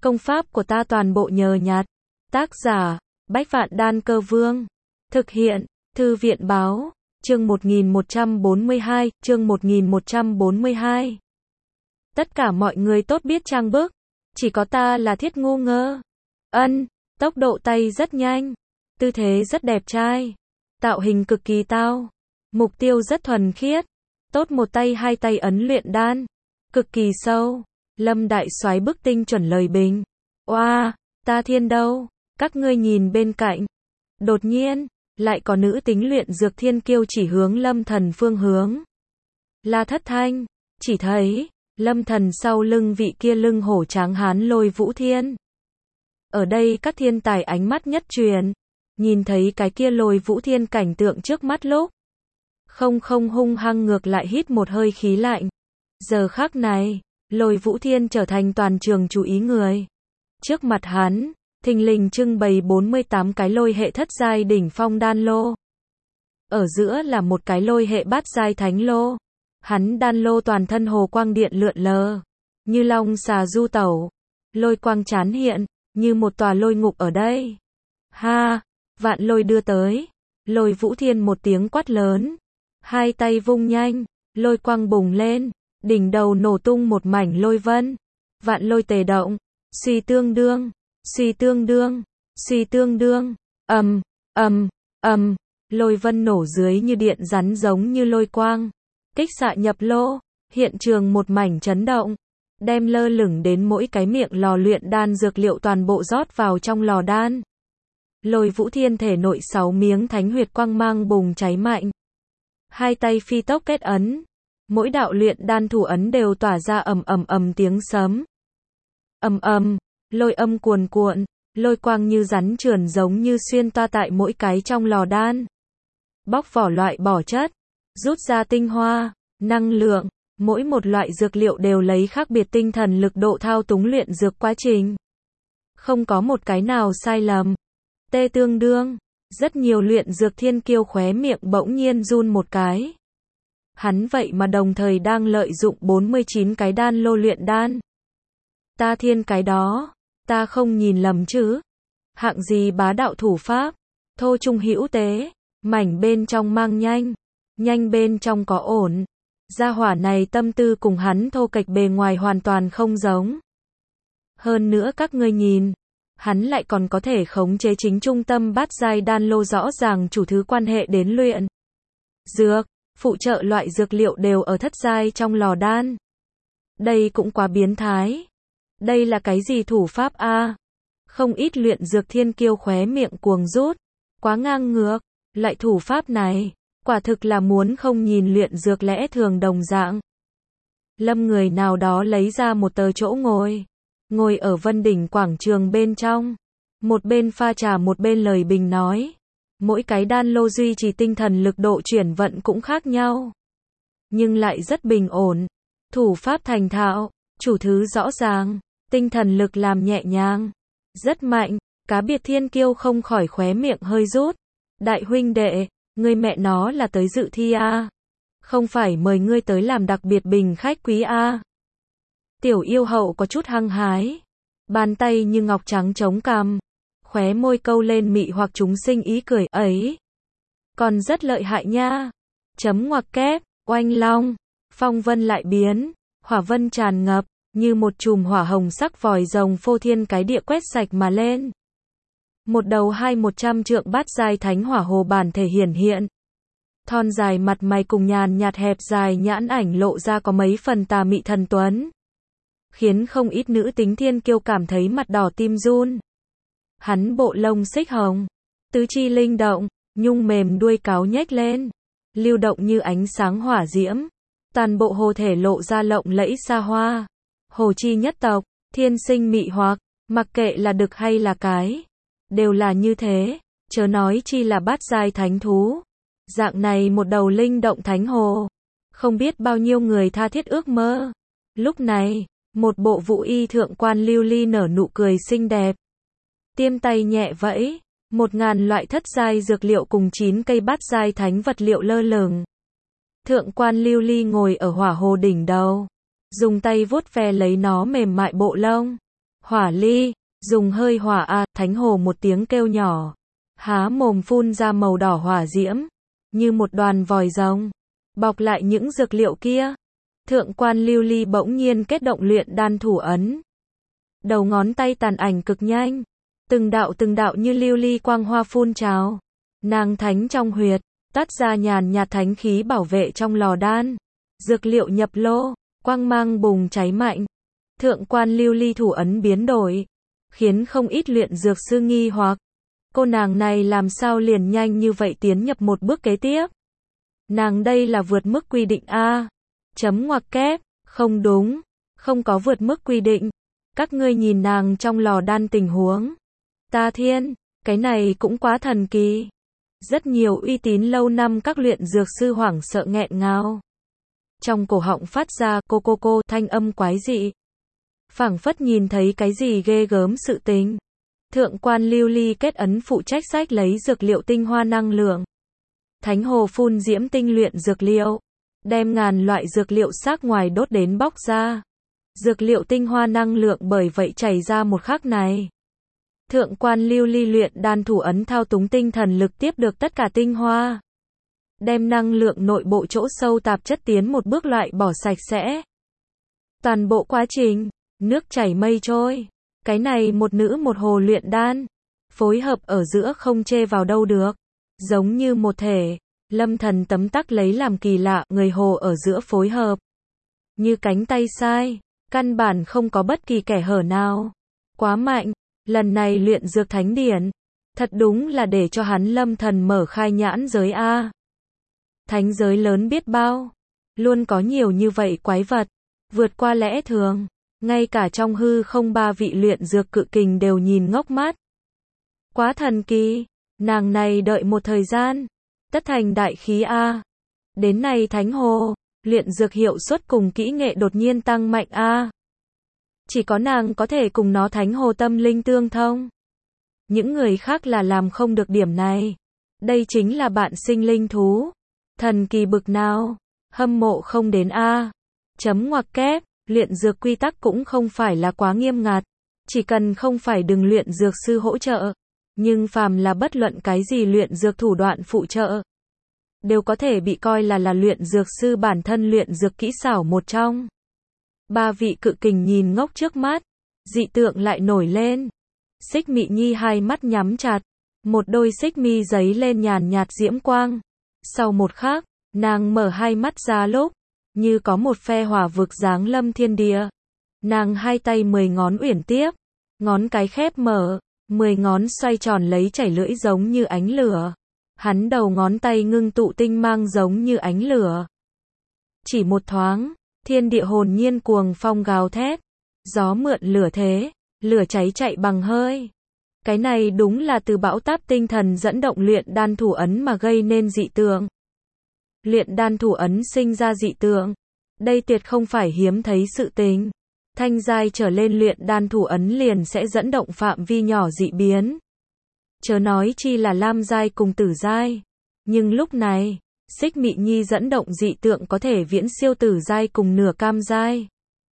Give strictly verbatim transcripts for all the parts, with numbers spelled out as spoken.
Công pháp của ta toàn bộ nhờ nhặt. Tác giả, Bách Vạn Đan Cơ Vương. Thực hiện, Thư viện Báo. Chương một nghìn một trăm bốn mươi hai, chương một nghìn một trăm bốn mươi hai. Tất cả mọi người tốt biết trang bức. Chỉ có ta là thiết ngu ngơ. Ân, tốc độ tay rất nhanh. Tư thế rất đẹp trai. Tạo hình cực kỳ tao. Mục tiêu rất thuần khiết. Tốt một tay hai tay ấn luyện đan. Cực kỳ sâu. Lâm Đại Soái bức tinh chuẩn lời bình. Oa, wow, ta thiên đâu? Các ngươi nhìn bên cạnh. Đột nhiên, lại có nữ tính luyện dược thiên kiêu chỉ hướng Lâm Thần phương hướng. La Thất Thanh, chỉ thấy, Lâm Thần sau lưng vị kia lưng hổ tráng hán Lôi Vũ Thiên. Ở đây các thiên tài ánh mắt nhất truyền, nhìn thấy cái kia Lôi Vũ Thiên cảnh tượng trước mắt lúc. Không không hung hăng ngược lại hít một hơi khí lạnh. Giờ khắc này, Lôi Vũ Thiên trở thành toàn trường chú ý người. Trước mặt hắn, thình lình trưng bày bốn mươi tám cái lôi hệ thất giai đỉnh phong đan lô. Ở giữa là một cái lôi hệ bát giai thánh lô. Hắn đan lô toàn thân hồ quang điện lượn lờ, như long xà du tẩu, lôi quang chán hiện, như một tòa lôi ngục ở đây. Ha, vạn lôi đưa tới. Lôi Vũ Thiên một tiếng quát lớn, hai tay vung nhanh, lôi quang bùng lên, đỉnh đầu nổ tung một mảnh lôi vân. Vạn lôi tề động, suy tương đương, suy tương đương, suy tương đương, ầm, ầm, ầm, lôi vân nổ dưới như điện rắn giống như lôi quang. Kích xạ nhập lô, hiện trường một mảnh chấn động, đem lơ lửng đến mỗi cái miệng lò luyện đan dược liệu toàn bộ rót vào trong lò đan. Lôi Vũ Thiên thể nội sáu miếng thánh huyệt quang mang bùng cháy mạnh. Hai tay phi tốc kết ấn, mỗi đạo luyện đan thủ ấn đều tỏa ra ầm ầm ầm tiếng sấm. Ầm ầm, lôi âm cuồn cuộn, lôi quang như rắn trườn giống như xuyên toa tại mỗi cái trong lò đan. Bóc vỏ loại bỏ chất, rút ra tinh hoa, năng lượng, mỗi một loại dược liệu đều lấy khác biệt tinh thần lực độ thao túng luyện dược quá trình. Không có một cái nào sai lầm. Tê tương đương, rất nhiều luyện dược thiên kiêu khóe miệng bỗng nhiên run một cái. Hắn vậy mà đồng thời đang lợi dụng bốn mươi chín cái đan lô luyện đan. Ta thiên cái đó, ta không nhìn lầm chứ? Hạng gì bá đạo thủ pháp, thô trung hữu tế, mảnh bên trong mang nhanh. Nhanh bên trong có ổn. Gia hỏa này tâm tư cùng hắn thô kệch bề ngoài hoàn toàn không giống. Hơn nữa các ngươi nhìn, hắn lại còn có thể khống chế chính trung tâm bát giai đan lô rõ ràng chủ thứ quan hệ đến luyện dược, phụ trợ loại dược liệu đều ở thất giai trong lò đan. Đây cũng quá biến thái. Đây là cái gì thủ pháp a? Không ít luyện dược thiên kiêu khóe miệng cuồng rút. Quá ngang ngược, loại thủ pháp này. Quả thực là muốn không nhìn luyện dược lẽ thường đồng dạng. Lâm người nào đó lấy ra một tờ chỗ ngồi. Ngồi ở Vân Đỉnh quảng trường bên trong. Một bên pha trà một bên lời bình nói. Mỗi cái đan lô duy trì tinh thần lực độ chuyển vận cũng khác nhau. Nhưng lại rất bình ổn. Thủ pháp thành thạo, chủ thứ rõ ràng, tinh thần lực làm nhẹ nhàng. Rất mạnh, cá biệt thiên kiêu không khỏi khóe miệng hơi rút. Đại huynh đệ. Ngươi mẹ nó là tới dự thi a? Không phải mời ngươi tới làm đặc biệt bình khách quý a? Tiểu yêu hậu có chút hăng hái. Bàn tay như ngọc trắng chống cằm. Khóe môi câu lên mị hoặc chúng sinh ý cười ấy. Còn rất lợi hại nha. Chấm ngoặc kép, oanh long. Phong vân lại biến. Hỏa vân tràn ngập. Như một chùm hỏa hồng sắc vòi rồng phô thiên cái địa quét sạch mà lên. Một đầu hai một trăm trượng bát giai thánh hỏa hồ bản thể hiển hiện. Thon dài mặt mày cùng nhàn nhạt hẹp dài nhãn ảnh lộ ra có mấy phần tà mị thần tuấn. Khiến không ít nữ tính thiên kiêu cảm thấy mặt đỏ tim run. Hắn bộ lông xích hồng. Tứ chi linh động, nhung mềm đuôi cáo nhếch lên. Lưu động như ánh sáng hỏa diễm. Toàn bộ hồ thể lộ ra lộng lẫy xa hoa. Hồ chi nhất tộc, thiên sinh mị hoặc, mặc kệ là đực hay là cái. Đều là như thế, chớ nói chi là bát giai thánh thú. Dạng này một đầu linh động thánh hồ. Không biết bao nhiêu người tha thiết ước mơ. Lúc này, một bộ vũ y thượng quan lưu ly nở nụ cười xinh đẹp. Tiêm tay nhẹ vẫy, một ngàn loại thất giai dược liệu cùng chín cây bát giai thánh vật liệu lơ lửng. Thượng quan lưu ly ngồi ở hỏa hồ đỉnh đầu. Dùng tay vuốt ve lấy nó mềm mại bộ lông. Hỏa ly, dùng hơi hỏa a, Thánh Hồ một tiếng kêu nhỏ, há mồm phun ra màu đỏ hỏa diễm, như một đoàn vòi rồng, bọc lại những dược liệu kia. Thượng quan Lưu Ly bỗng nhiên kết động luyện đan thủ ấn. Đầu ngón tay tàn ảnh cực nhanh, từng đạo từng đạo như lưu ly quang hoa phun trào. Nàng thánh trong huyệt, tắt ra nhàn nhạt thánh khí bảo vệ trong lò đan. Dược liệu nhập lô, quang mang bùng cháy mạnh. Thượng quan Lưu Ly thủ ấn biến đổi, khiến không ít luyện dược sư nghi hoặc. Cô nàng này làm sao liền nhanh như vậy tiến nhập một bước kế tiếp? Nàng đây là vượt mức quy định a? Chấm ngoặc kép, không đúng, không có vượt mức quy định. Các ngươi nhìn nàng trong lò đan tình huống. Ta thiên, cái này cũng quá thần kỳ. Rất nhiều uy tín lâu năm các luyện dược sư hoảng sợ nghẹn ngào. Trong cổ họng phát ra cô cô cô thanh âm quái dị. Phảng phất nhìn thấy cái gì ghê gớm sự tình. Thượng quan Lưu Ly kết ấn phụ trách sách lấy dược liệu tinh hoa năng lượng. Thánh Hồ phun diễm tinh luyện dược liệu, đem ngàn loại dược liệu xác ngoài đốt đến bóc ra. Dược liệu tinh hoa năng lượng bởi vậy chảy ra một khắc này. Thượng quan Lưu Ly luyện đan thủ ấn thao túng tinh thần lực tiếp được tất cả tinh hoa. Đem năng lượng nội bộ chỗ sâu tạp chất tiến một bước loại bỏ sạch sẽ. Toàn bộ quá trình, nước chảy mây trôi. Cái này một nữ một hồ luyện đan, phối hợp ở giữa không chê vào đâu được. Giống như một thể, Lâm Thần tấm tắc lấy làm kỳ lạ, người hồ ở giữa phối hợp. Như cánh tay sai, căn bản không có bất kỳ kẻ hở nào. Quá mạnh, lần này luyện dược thánh điển, thật đúng là để cho hắn Lâm Thần mở khai nhãn giới a. Thánh giới lớn biết bao, luôn có nhiều như vậy quái vật, vượt qua lẽ thường. Ngay cả trong hư không ba vị luyện dược cự kình đều nhìn ngốc mắt. Quá thần kỳ, nàng này đợi một thời gian, tất thành đại khí a. Đến nay Thánh Hồ, luyện dược hiệu suất cùng kỹ nghệ đột nhiên tăng mạnh a. Chỉ có nàng có thể cùng nó Thánh Hồ tâm linh tương thông. Những người khác là làm không được điểm này. Đây chính là bạn sinh linh thú. Thần kỳ bực nào, hâm mộ không đến a. Chấm ngoặc kép. Luyện dược quy tắc cũng không phải là quá nghiêm ngặt, chỉ cần không phải đừng luyện dược sư hỗ trợ, nhưng phàm là bất luận cái gì luyện dược thủ đoạn phụ trợ, đều có thể bị coi là là luyện dược sư bản thân luyện dược kỹ xảo một trong. Ba vị cự kình nhìn ngốc trước mắt, dị tượng lại nổi lên. Xích Mị Nhi hai mắt nhắm chặt, một đôi xích mi giấy lên nhàn nhạt diễm quang. Sau một khắc, nàng mở hai mắt ra lúc như có một phe hỏa vực giáng lâm thiên địa. Nàng hai tay mười ngón uyển tiếp, ngón cái khép mở, mười ngón xoay tròn lấy chảy lưỡi giống như ánh lửa. Hắn đầu ngón tay ngưng tụ tinh mang giống như ánh lửa. Chỉ một thoáng, thiên địa hồn nhiên cuồng phong gào thét, gió mượn lửa thế, lửa cháy chạy bằng hơi. Cái này đúng là từ bão táp tinh thần dẫn động luyện đan thủ ấn mà gây nên dị tượng. Luyện đan thủ ấn sinh ra dị tượng. Đây tuyệt không phải hiếm thấy sự tình. Thanh giai trở lên luyện đan thủ ấn liền sẽ dẫn động phạm vi nhỏ dị biến. Chớ nói chi là lam giai cùng tử giai. Nhưng lúc này, Xích Mị Nhi dẫn động dị tượng có thể viễn siêu tử giai cùng nửa cam giai.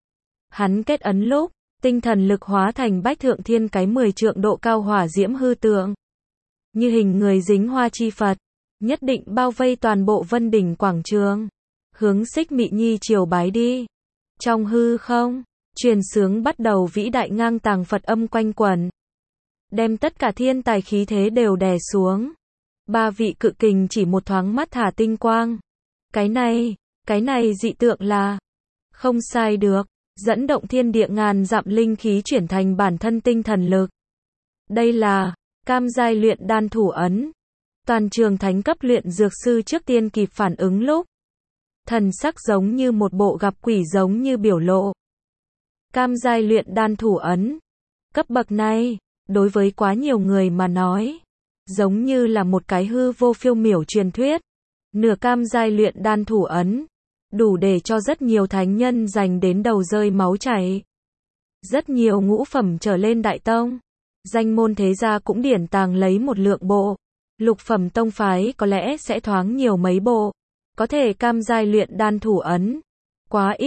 Hắn kết ấn lúc, tinh thần lực hóa thành bách thượng thiên cái mười trượng độ cao hỏa diễm hư tượng. Như hình người dính hoa chi Phật. Nhất định bao vây toàn bộ Vân Đỉnh quảng trường, hướng Xích Mị Nhi triều bái đi. Trong hư không, truyền sướng bắt đầu vĩ đại ngang tàng Phật âm quanh quẩn, đem tất cả thiên tài khí thế đều đè xuống. Ba vị cự kình chỉ một thoáng mắt thả tinh quang. Cái này, cái này dị tượng là không sai được, dẫn động thiên địa ngàn dặm linh khí chuyển thành bản thân tinh thần lực. Đây là cam giai luyện đan thủ ấn. Toàn trường thánh cấp luyện dược sư trước tiên kịp phản ứng lúc. Thần sắc giống như một bộ gặp quỷ giống như biểu lộ. Cam giai luyện đan thủ ấn. Cấp bậc này, đối với quá nhiều người mà nói, giống như là một cái hư vô phiêu miểu truyền thuyết. Nửa cam giai luyện đan thủ ấn, đủ để cho rất nhiều thánh nhân dành đến đầu rơi máu chảy. Rất nhiều ngũ phẩm trở lên đại tông, danh môn thế gia cũng điển tàng lấy một lượng bộ. Lục phẩm tông phái có lẽ sẽ thoáng nhiều mấy bộ, có thể cam giai luyện đan thủ ấn. Quá ít,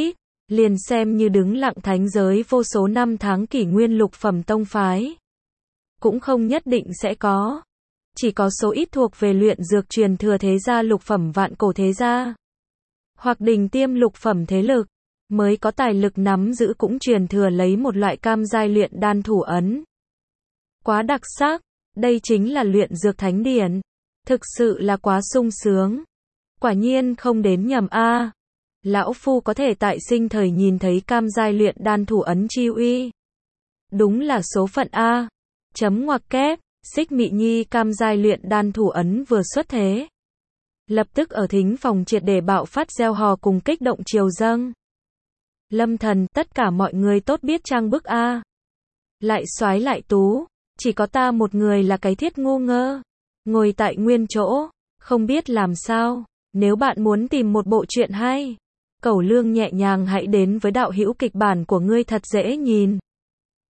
Liền xem như đứng lặng thánh giới vô số năm tháng kỷ nguyên lục phẩm tông phái, cũng không nhất định sẽ có. Chỉ có số ít thuộc về luyện dược truyền thừa thế gia lục phẩm vạn cổ thế gia, hoặc đỉnh tiêm lục phẩm thế lực, mới có tài lực nắm giữ cũng truyền thừa lấy một loại cam giai luyện đan thủ ấn. Quá đặc sắc, đây chính là luyện dược thánh điển. Thực sự là quá sung sướng. Quả nhiên không đến nhầm a. Lão phu có thể tại sinh thời nhìn thấy cam giai luyện đan thủ ấn chi uy. Đúng là số phận a. Chấm ngoặc kép, Xích Mị Nhi cam giai luyện đan thủ ấn vừa xuất thế, lập tức ở thính phòng triệt để bạo phát reo hò cùng kích động triều dâng. Lâm Thần, tất cả mọi người tốt biết trang bức a. Lại soái lại tú, chỉ có ta một người là cái thiết ngu ngơ, ngồi tại nguyên chỗ, không biết làm sao. Nếu bạn muốn tìm một bộ truyện hay, cẩu lương nhẹ nhàng hãy đến với đạo hữu kịch bản của ngươi thật dễ nhìn.